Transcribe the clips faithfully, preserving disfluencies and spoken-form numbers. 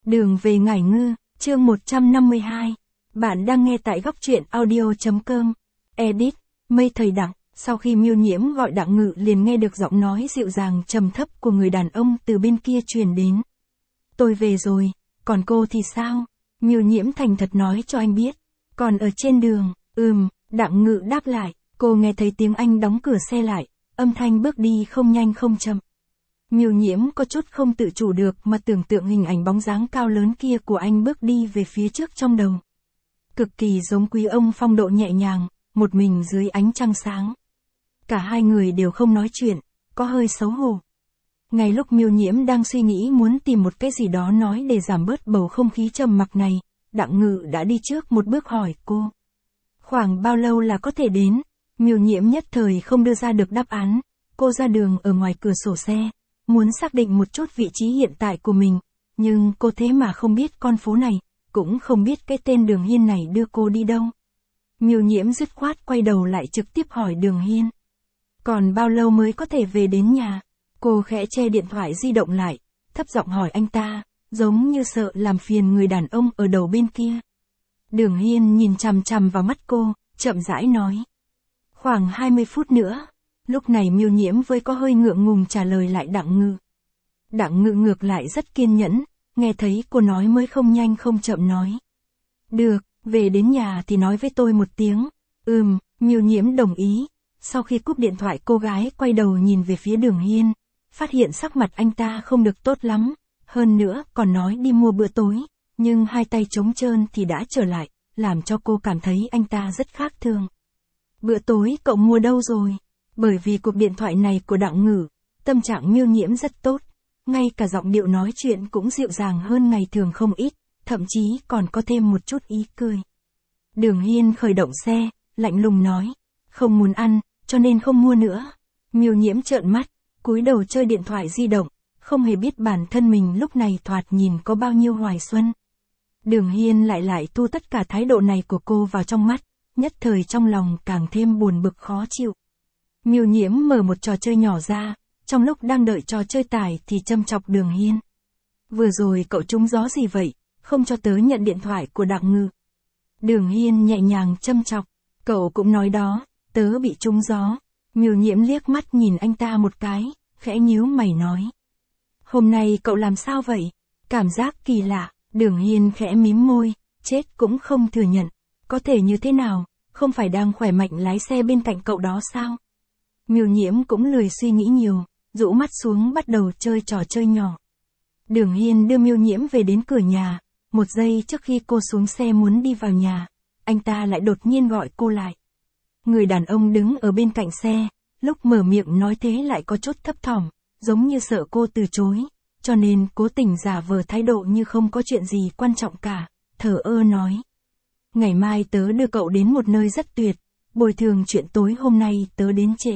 Đường về Ngải Ngư, chương một trăm năm mươi hai. Bạn đang nghe tại góc truyện audio.com. Edit, Mây Thời Đặng. Sau khi Miêu Nhiễm gọi Đặng Ngự liền nghe được giọng nói dịu dàng trầm thấp của người đàn ông từ bên kia truyền đến. Tôi về rồi, còn cô thì sao? Miêu Nhiễm thành thật nói cho anh biết. Còn ở trên đường, ừm, Đặng Ngự đáp lại. Cô nghe thấy tiếng anh đóng cửa xe lại, âm thanh bước đi không nhanh không chậm. Miêu Nhiễm có chút không tự chủ được mà tưởng tượng hình ảnh bóng dáng cao lớn kia của anh bước đi về phía trước trong đầu. Cực kỳ giống quý ông phong độ nhẹ nhàng, một mình dưới ánh trăng sáng. Cả hai người đều không nói chuyện, có hơi xấu hổ. Ngay lúc Miêu Nhiễm đang suy nghĩ muốn tìm một cái gì đó nói để giảm bớt bầu không khí trầm mặc này, Đặng Ngự đã đi trước một bước hỏi cô. Khoảng bao lâu là có thể đến? Miêu Nhiễm nhất thời không đưa ra được đáp án. Cô ra đường ở ngoài cửa sổ xe, muốn xác định một chút vị trí hiện tại của mình, nhưng cô thế mà không biết con phố này, cũng không biết cái tên Đường Hiên này đưa cô đi đâu. Miêu Nhiễm dứt khoát quay đầu lại trực tiếp hỏi Đường Hiên. Còn bao lâu mới có thể về đến nhà? Cô khẽ che điện thoại di động lại, thấp giọng hỏi anh ta, giống như sợ làm phiền người đàn ông ở đầu bên kia. Đường Hiên nhìn chằm chằm vào mắt cô, chậm rãi nói. Khoảng hai mươi phút nữa. Lúc này Miêu Nhiễm với có hơi ngượng ngùng trả lời lại Đặng Ngự. Đặng Ngự ngược lại rất kiên nhẫn, nghe thấy cô nói mới không nhanh không chậm nói. Được, về đến nhà thì nói với tôi một tiếng. Ừm, Miêu Nhiễm đồng ý. Sau khi cúp điện thoại cô gái quay đầu nhìn về phía Đường Hiên, phát hiện sắc mặt anh ta không được tốt lắm, hơn nữa còn nói đi mua bữa tối, nhưng hai tay trống trơn thì đã trở lại, làm cho cô cảm thấy anh ta rất khác thường. Bữa tối cậu mua đâu rồi? Bởi vì cuộc điện thoại này của Đặng Ngự, tâm trạng Miêu Nhiễm rất tốt, ngay cả giọng điệu nói chuyện cũng dịu dàng hơn ngày thường không ít, thậm chí còn có thêm một chút ý cười. Đường Hiên khởi động xe, lạnh lùng nói, không muốn ăn, cho nên không mua nữa. Miêu Nhiễm trợn mắt, cúi đầu chơi điện thoại di động, không hề biết bản thân mình lúc này thoạt nhìn có bao nhiêu hoài xuân. Đường Hiên lại lại thu tất cả thái độ này của cô vào trong mắt, nhất thời trong lòng càng thêm buồn bực khó chịu. Miêu Nhiễm mở một trò chơi nhỏ ra, trong lúc đang đợi trò chơi tải thì châm chọc Đường Hiên. Vừa rồi cậu trúng gió gì vậy, không cho tớ nhận điện thoại của Đặng Ngự. Đường Hiên nhẹ nhàng châm chọc, cậu cũng nói đó, tớ bị trúng gió. Miêu Nhiễm liếc mắt nhìn anh ta một cái, khẽ nhíu mày nói. Hôm nay cậu làm sao vậy? Cảm giác kỳ lạ. Đường Hiên khẽ mím môi, chết cũng không thừa nhận. Có thể như thế nào, không phải đang khỏe mạnh lái xe bên cạnh cậu đó sao? Miêu Nhiễm cũng lười suy nghĩ nhiều, rũ mắt xuống bắt đầu chơi trò chơi nhỏ. Đường Hiên đưa Miêu Nhiễm về đến cửa nhà, một giây trước khi cô xuống xe muốn đi vào nhà, anh ta lại đột nhiên gọi cô lại. Người đàn ông đứng ở bên cạnh xe, lúc mở miệng nói thế lại có chút thấp thỏm, giống như sợ cô từ chối, cho nên cố tình giả vờ thái độ như không có chuyện gì quan trọng cả, thở ơ nói. Ngày mai tớ đưa cậu đến một nơi rất tuyệt, bồi thường chuyện tối hôm nay tớ đến trễ.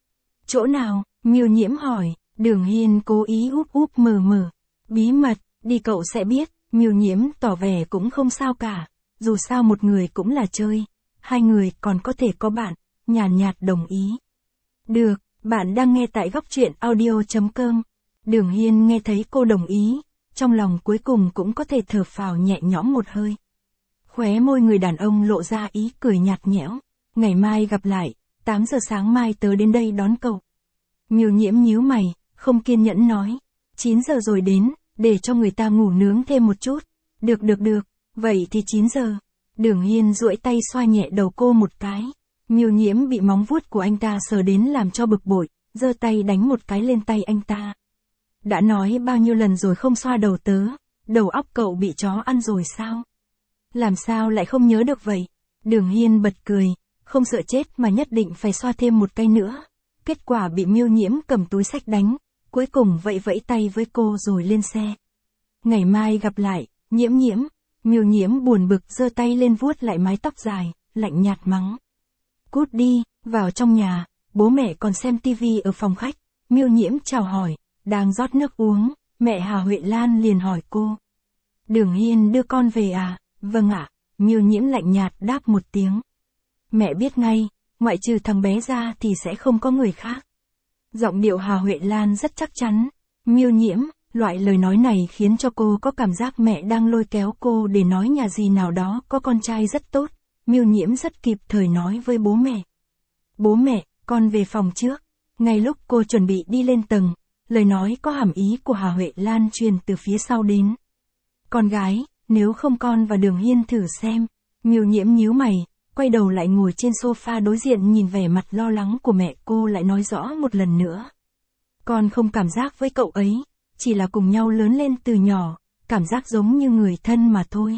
Chỗ nào? Miêu Nhiễm hỏi. Đường Hiên cố ý úp úp mờ mờ. Bí mật, đi cậu sẽ biết. Miêu Nhiễm tỏ vẻ cũng không sao cả, dù sao một người cũng là chơi, hai người còn có thể có bạn, nhàn nhạt đồng ý. Được, bạn đang nghe tại góc truyện audio.com. Đường Hiên nghe thấy cô đồng ý, trong lòng cuối cùng cũng có thể thở phào nhẹ nhõm một hơi. Khóe môi người đàn ông lộ ra ý cười nhạt nhẽo. Ngày mai gặp lại, tám giờ sáng mai tớ đến đây đón cậu. Miêu Nhiễm nhíu mày, không kiên nhẫn nói. chín giờ rồi đến, để cho người ta ngủ nướng thêm một chút. Được được được, vậy thì chín giờ. Đường Hiên duỗi tay xoa nhẹ đầu cô một cái. Miêu Nhiễm bị móng vuốt của anh ta sờ đến làm cho bực bội, giơ tay đánh một cái lên tay anh ta. Đã nói bao nhiêu lần rồi không xoa đầu tớ, đầu óc cậu bị chó ăn rồi sao? Làm sao lại không nhớ được vậy? Đường Hiên bật cười, không sợ chết mà nhất định phải xoa thêm một cái nữa. Kết quả bị Miêu Nhiễm cầm túi xách đánh, cuối cùng vẫy vẫy tay với cô rồi lên xe. Ngày mai gặp lại, Nhiễm Nhiễm. Miêu Nhiễm buồn bực giơ tay lên vuốt lại mái tóc dài, lạnh nhạt mắng. Cút đi, vào trong nhà, bố mẹ còn xem tivi ở phòng khách. Miêu Nhiễm chào hỏi, đang rót nước uống, mẹ Hà Huệ Lan liền hỏi cô. Đường Hiên đưa con về à? Vâng ạ. Miêu Nhiễm lạnh nhạt đáp một tiếng. Mẹ biết ngay, ngoại trừ thằng bé ra thì sẽ không có người khác. Giọng điệu Hà Huệ Lan rất chắc chắn. Miêu Nhiễm, Loại lời nói này khiến cho cô có cảm giác mẹ đang lôi kéo cô để nói nhà gì nào đó có con trai rất tốt. Miêu Nhiễm rất kịp thời nói với bố mẹ. Bố mẹ, con về phòng trước. Ngay lúc cô chuẩn bị đi lên tầng, lời nói có hàm ý của Hà Huệ Lan truyền từ phía sau đến. Con gái, nếu không con và Đường Hiên thử xem. Miêu Nhiễm nhíu mày, quay đầu lại ngồi trên sofa đối diện nhìn vẻ mặt lo lắng của mẹ, cô lại nói rõ một lần nữa. Con không cảm giác với cậu ấy, chỉ là cùng nhau lớn lên từ nhỏ, cảm giác giống như người thân mà thôi.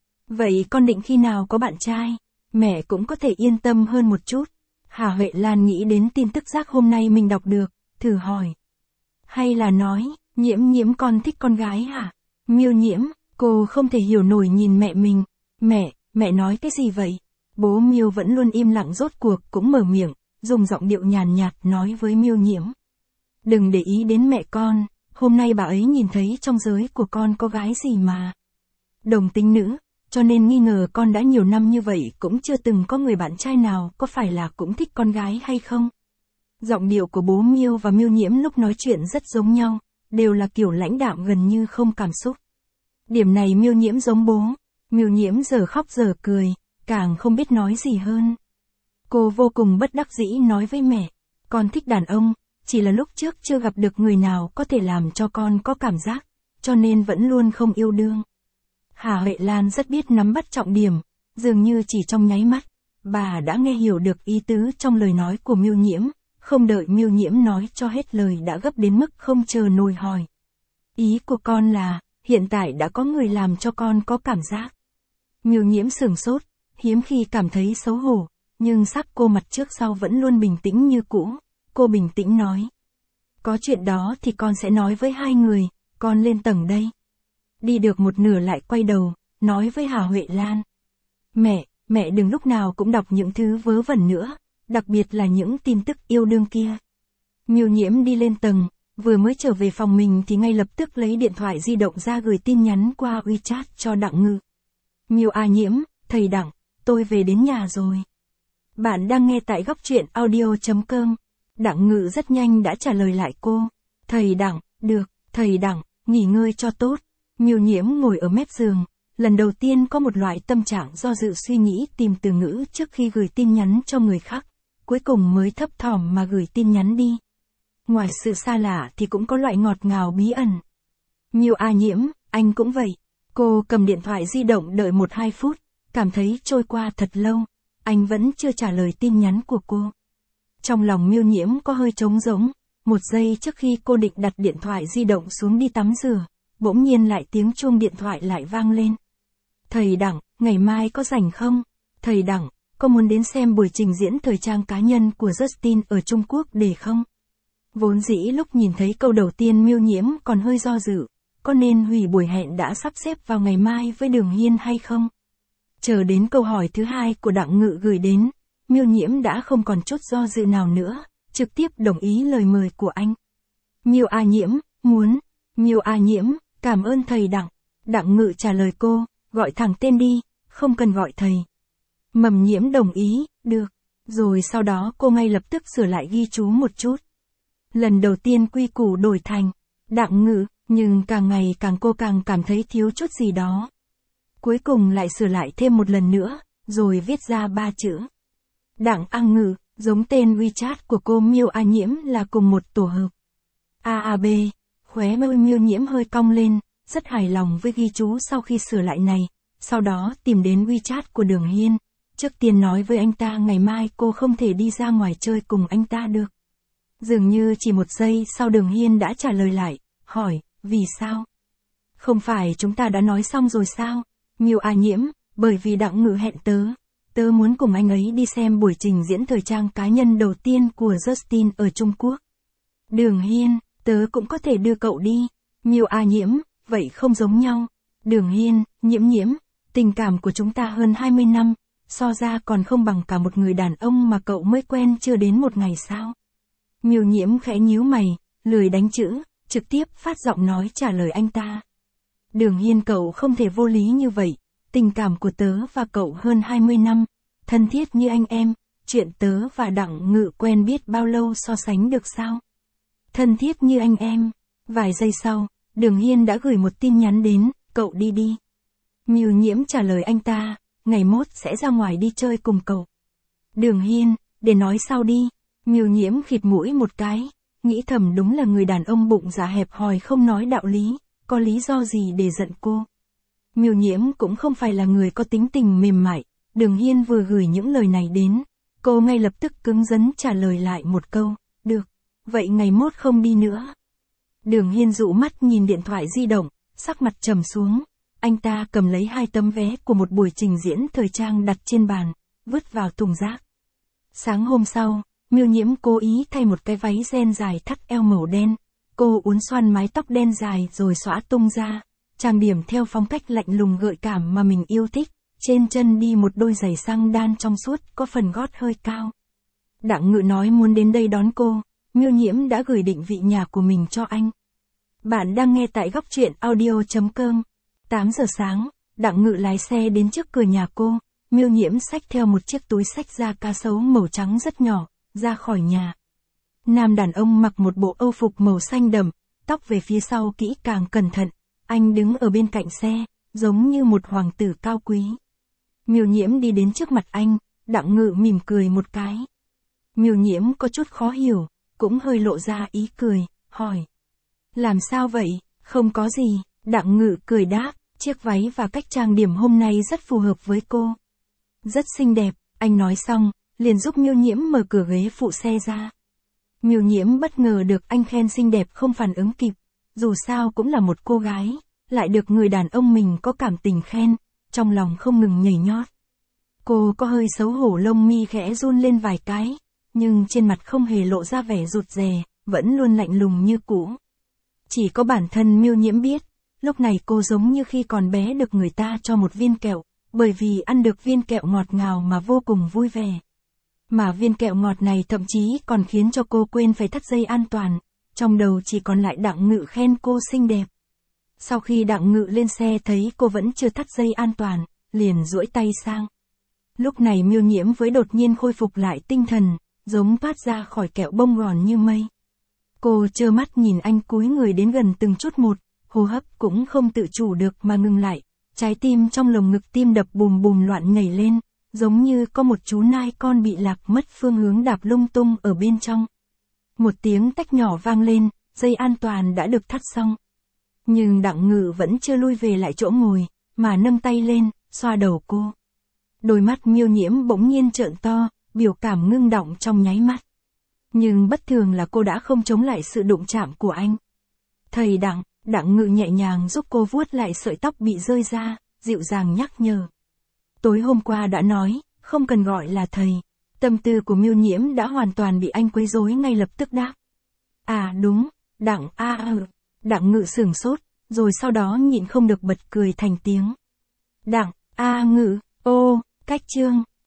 Vậy con định khi nào có bạn trai, mẹ cũng có thể yên tâm hơn một chút. Hà Huệ Lan nghĩ đến tin tức rác hôm nay mình đọc được, thử hỏi. Hay là nói, Nhiễm Nhiễm con thích con gái hả? Miêu Nhiễm, cô không thể hiểu nổi nhìn mẹ mình. Mẹ, mẹ nói cái gì vậy? Bố Miêu vẫn luôn im lặng rốt cuộc cũng mở miệng, dùng giọng điệu nhàn nhạt nói với Miêu Nhiễm. Đừng để ý đến mẹ con, hôm nay bà ấy nhìn thấy trong giới của con có gái gì mà. Đồng tính nữ, cho nên nghi ngờ con đã nhiều năm như vậy cũng chưa từng có người bạn trai nào, có phải là cũng thích con gái hay không? Giọng điệu của bố Miêu và Miêu Nhiễm lúc nói chuyện rất giống nhau, đều là kiểu lãnh đạm gần như không cảm xúc. Điểm này Miêu Nhiễm giống bố, Miêu Nhiễm giờ khóc giờ cười, càng không biết nói gì hơn. Cô vô cùng bất đắc dĩ nói với mẹ, con thích đàn ông, chỉ là lúc trước chưa gặp được người nào có thể làm cho con có cảm giác, cho nên vẫn luôn không yêu đương. Hà Huệ Lan rất biết nắm bắt trọng điểm, dường như chỉ trong nháy mắt, bà đã nghe hiểu được ý tứ trong lời nói của Miêu Nhiễm, không đợi Miêu Nhiễm nói cho hết lời đã gấp đến mức không chờ nổi hỏi. Ý của con là, hiện tại đã có người làm cho con có cảm giác. Miêu Nhiễm sửng sốt, hiếm khi cảm thấy xấu hổ, nhưng sắc cô mặt trước sau vẫn luôn bình tĩnh như cũ. Cô bình tĩnh nói. Có chuyện đó thì con sẽ nói với hai người, con lên tầng đây. Đi được một nửa lại quay đầu, nói với Hà Huệ Lan. Mẹ, mẹ đừng lúc nào cũng đọc những thứ vớ vẩn nữa, đặc biệt là những tin tức yêu đương kia. Miêu Nhiễm đi lên tầng, vừa mới trở về phòng mình thì ngay lập tức lấy điện thoại di động ra gửi tin nhắn qua WeChat cho Đặng Ngự. Miêu A Nhiễm, thầy Đặng, tôi về đến nhà rồi. Bạn đang nghe tại góc truyện audio chấm com. Đặng Ngự rất nhanh đã trả lời lại cô. Thầy Đặng, được, thầy Đặng, nghỉ ngơi cho tốt. Miêu Nhiễm ngồi ở mép giường, lần đầu tiên có một loại tâm trạng do dự suy nghĩ tìm từ ngữ trước khi gửi tin nhắn cho người khác, cuối cùng mới thấp thỏm mà gửi tin nhắn đi. Ngoài sự xa lạ thì cũng có loại ngọt ngào bí ẩn. Miêu A Nhiễm, anh cũng vậy. Cô cầm điện thoại di động đợi một hai phút, cảm thấy trôi qua thật lâu, anh vẫn chưa trả lời tin nhắn của cô. Trong lòng Miêu Nhiễm có hơi trống rỗng, một giây trước khi cô định đặt điện thoại di động xuống đi tắm rửa, bỗng nhiên lại tiếng chuông điện thoại lại vang lên. Thầy Đặng, ngày mai có rảnh không? Thầy Đặng, có muốn đến xem buổi trình diễn thời trang cá nhân của Justin ở Trung Quốc để không? Vốn dĩ lúc nhìn thấy câu đầu tiên Miêu Nhiễm còn hơi do dự, có nên hủy buổi hẹn đã sắp xếp vào ngày mai với Đường Hiên hay không? Chờ đến câu hỏi thứ hai của Đặng Ngự gửi đến, Miêu Nhiễm đã không còn chút do dự nào nữa, trực tiếp đồng ý lời mời của anh. Miêu A Nhiễm, muốn. Miêu A Nhiễm, cảm ơn thầy Đặng. Đặng Ngự trả lời cô, gọi thẳng tên đi, không cần gọi thầy. Mầm Nhiễm đồng ý, được. Rồi sau đó cô ngay lập tức sửa lại ghi chú một chút. Lần đầu tiên quy củ đổi thành Đặng Ngự, nhưng càng ngày càng cô càng cảm thấy thiếu chút gì đó. Cuối cùng lại sửa lại thêm một lần nữa, rồi viết ra ba chữ. Đặng A Ngự, giống tên WeChat của cô Miêu A Nhiễm là cùng một tổ hợp. A A B, khóe môi Miêu Nhiễm hơi cong lên, rất hài lòng với ghi chú sau khi sửa lại này, sau đó tìm đến WeChat của Đường Hiên. Trước tiên nói với anh ta ngày mai cô không thể đi ra ngoài chơi cùng anh ta được. Dường như chỉ một giây sau Đường Hiên đã trả lời lại, hỏi, vì sao? Không phải chúng ta đã nói xong rồi sao? Miêu A Nhiễm, bởi vì Đặng Ngự hẹn tớ. Tớ muốn cùng anh ấy đi xem buổi trình diễn thời trang cá nhân đầu tiên của Justin ở Trung Quốc. Đường Hiên, tớ cũng có thể đưa cậu đi. Miêu A Nhiễm, vậy không giống nhau. Đường Hiên, Nhiễm Nhiễm, tình cảm của chúng ta hơn hai mươi năm, so ra còn không bằng cả một người đàn ông mà cậu mới quen chưa đến một ngày sao. Miêu Nhiễm khẽ nhíu mày, lười đánh chữ, trực tiếp phát giọng nói trả lời anh ta. Đường Hiên, cậu không thể vô lý như vậy. Tình cảm của tớ và cậu hơn hai mươi năm, thân thiết như anh em, chuyện tớ và Đặng Ngự quen biết bao lâu so sánh được sao? Thân thiết như anh em. Vài giây sau, Đường Hiên đã gửi một tin nhắn đến, cậu đi đi. Miêu Nhiễm trả lời anh ta, ngày mốt sẽ ra ngoài đi chơi cùng cậu. Đường Hiên, để nói sau đi. Miêu Nhiễm khịt mũi một cái, nghĩ thầm đúng là người đàn ông bụng dạ hẹp hòi không nói đạo lý, có lý do gì để giận cô. Miêu Nhiễm cũng không phải là người có tính tình mềm mại, Đường Hiên vừa gửi những lời này đến, cô ngay lập tức cứng rắn trả lời lại một câu, được, vậy ngày mốt không đi nữa. Đường Hiên dụ mắt nhìn điện thoại di động, sắc mặt trầm xuống, anh ta cầm lấy hai tấm vé của một buổi trình diễn thời trang đặt trên bàn, vứt vào thùng rác. Sáng hôm sau, Miêu Nhiễm cố ý thay một cái váy ren dài thắt eo màu đen, cô uốn xoăn mái tóc đen dài rồi xõa tung ra, trang điểm theo phong cách lạnh lùng gợi cảm mà mình yêu thích, trên chân đi một đôi giày xăng đan trong suốt có phần gót hơi cao. Đặng Ngự nói muốn đến đây đón cô, Miêu Nhiễm đã gửi định vị nhà của mình cho anh. Bạn đang nghe tại góc truyện audio chấm com. tám giờ sáng, Đặng Ngự lái xe đến trước cửa nhà cô, Miêu Nhiễm xách theo một chiếc túi xách da cá sấu màu trắng rất nhỏ, ra khỏi nhà. Nam đàn ông mặc một bộ âu phục màu xanh đậm, tóc về phía sau kỹ càng cẩn thận, anh đứng ở bên cạnh xe, giống như một hoàng tử cao quý. Miêu Nhiễm đi đến trước mặt anh, Đặng Ngự mỉm cười một cái. Miêu Nhiễm có chút khó hiểu, cũng hơi lộ ra ý cười, hỏi. Làm sao vậy, không có gì, Đặng Ngự cười đáp, chiếc váy và cách trang điểm hôm nay rất phù hợp với cô. Rất xinh đẹp, anh nói xong, liền giúp Miêu Nhiễm mở cửa ghế phụ xe ra. Miêu Nhiễm bất ngờ được anh khen xinh đẹp không phản ứng kịp, dù sao cũng là một cô gái, lại được người đàn ông mình có cảm tình khen, trong lòng không ngừng nhảy nhót. Cô có hơi xấu hổ, lông mi khẽ run lên vài cái, nhưng trên mặt không hề lộ ra vẻ rụt rè, vẫn luôn lạnh lùng như cũ. Chỉ có bản thân Miêu Nhiễm biết, lúc này cô giống như khi còn bé được người ta cho một viên kẹo, bởi vì ăn được viên kẹo ngọt ngào mà vô cùng vui vẻ. Mà viên kẹo ngọt này thậm chí còn khiến cho cô quên phải thắt dây an toàn, trong đầu chỉ còn lại Đặng Ngự khen cô xinh đẹp. Sau khi Đặng Ngự lên xe thấy cô vẫn chưa thắt dây an toàn, liền duỗi tay sang. Lúc này Miêu Nhiễm với đột nhiên khôi phục lại tinh thần, giống thoát ra khỏi kẹo bông gòn như mây. Cô trơ mắt nhìn anh cúi người đến gần từng chút một, hô hấp cũng không tự chủ được mà ngừng lại, trái tim trong lồng ngực tim đập bùm bùm loạn nhảy lên, giống như có một chú nai con bị lạc mất phương hướng đạp lung tung ở bên trong. Một tiếng tách nhỏ vang lên, dây an toàn đã được thắt xong. Nhưng Đặng Ngự vẫn chưa lui về lại chỗ ngồi, mà nâng tay lên, xoa đầu cô. Đôi mắt Miêu Nhiễm bỗng nhiên trợn to, biểu cảm ngưng đọng trong nháy mắt. Nhưng bất thường là cô đã không chống lại sự đụng chạm của anh. Thầy Đặng, Đặng Ngự nhẹ nhàng giúp cô vuốt lại sợi tóc bị rơi ra, dịu dàng nhắc nhở. Tối hôm qua đã nói, không cần gọi là thầy. Tâm tư của Miêu Nhiễm đã hoàn toàn bị anh quấy rối, ngay lập tức đáp. À đúng, Đặng a à, ừ. Đặng Ngự sửng sốt, rồi sau đó nhịn không được bật cười thành tiếng. Đặng a Ngự, ô, cách chương.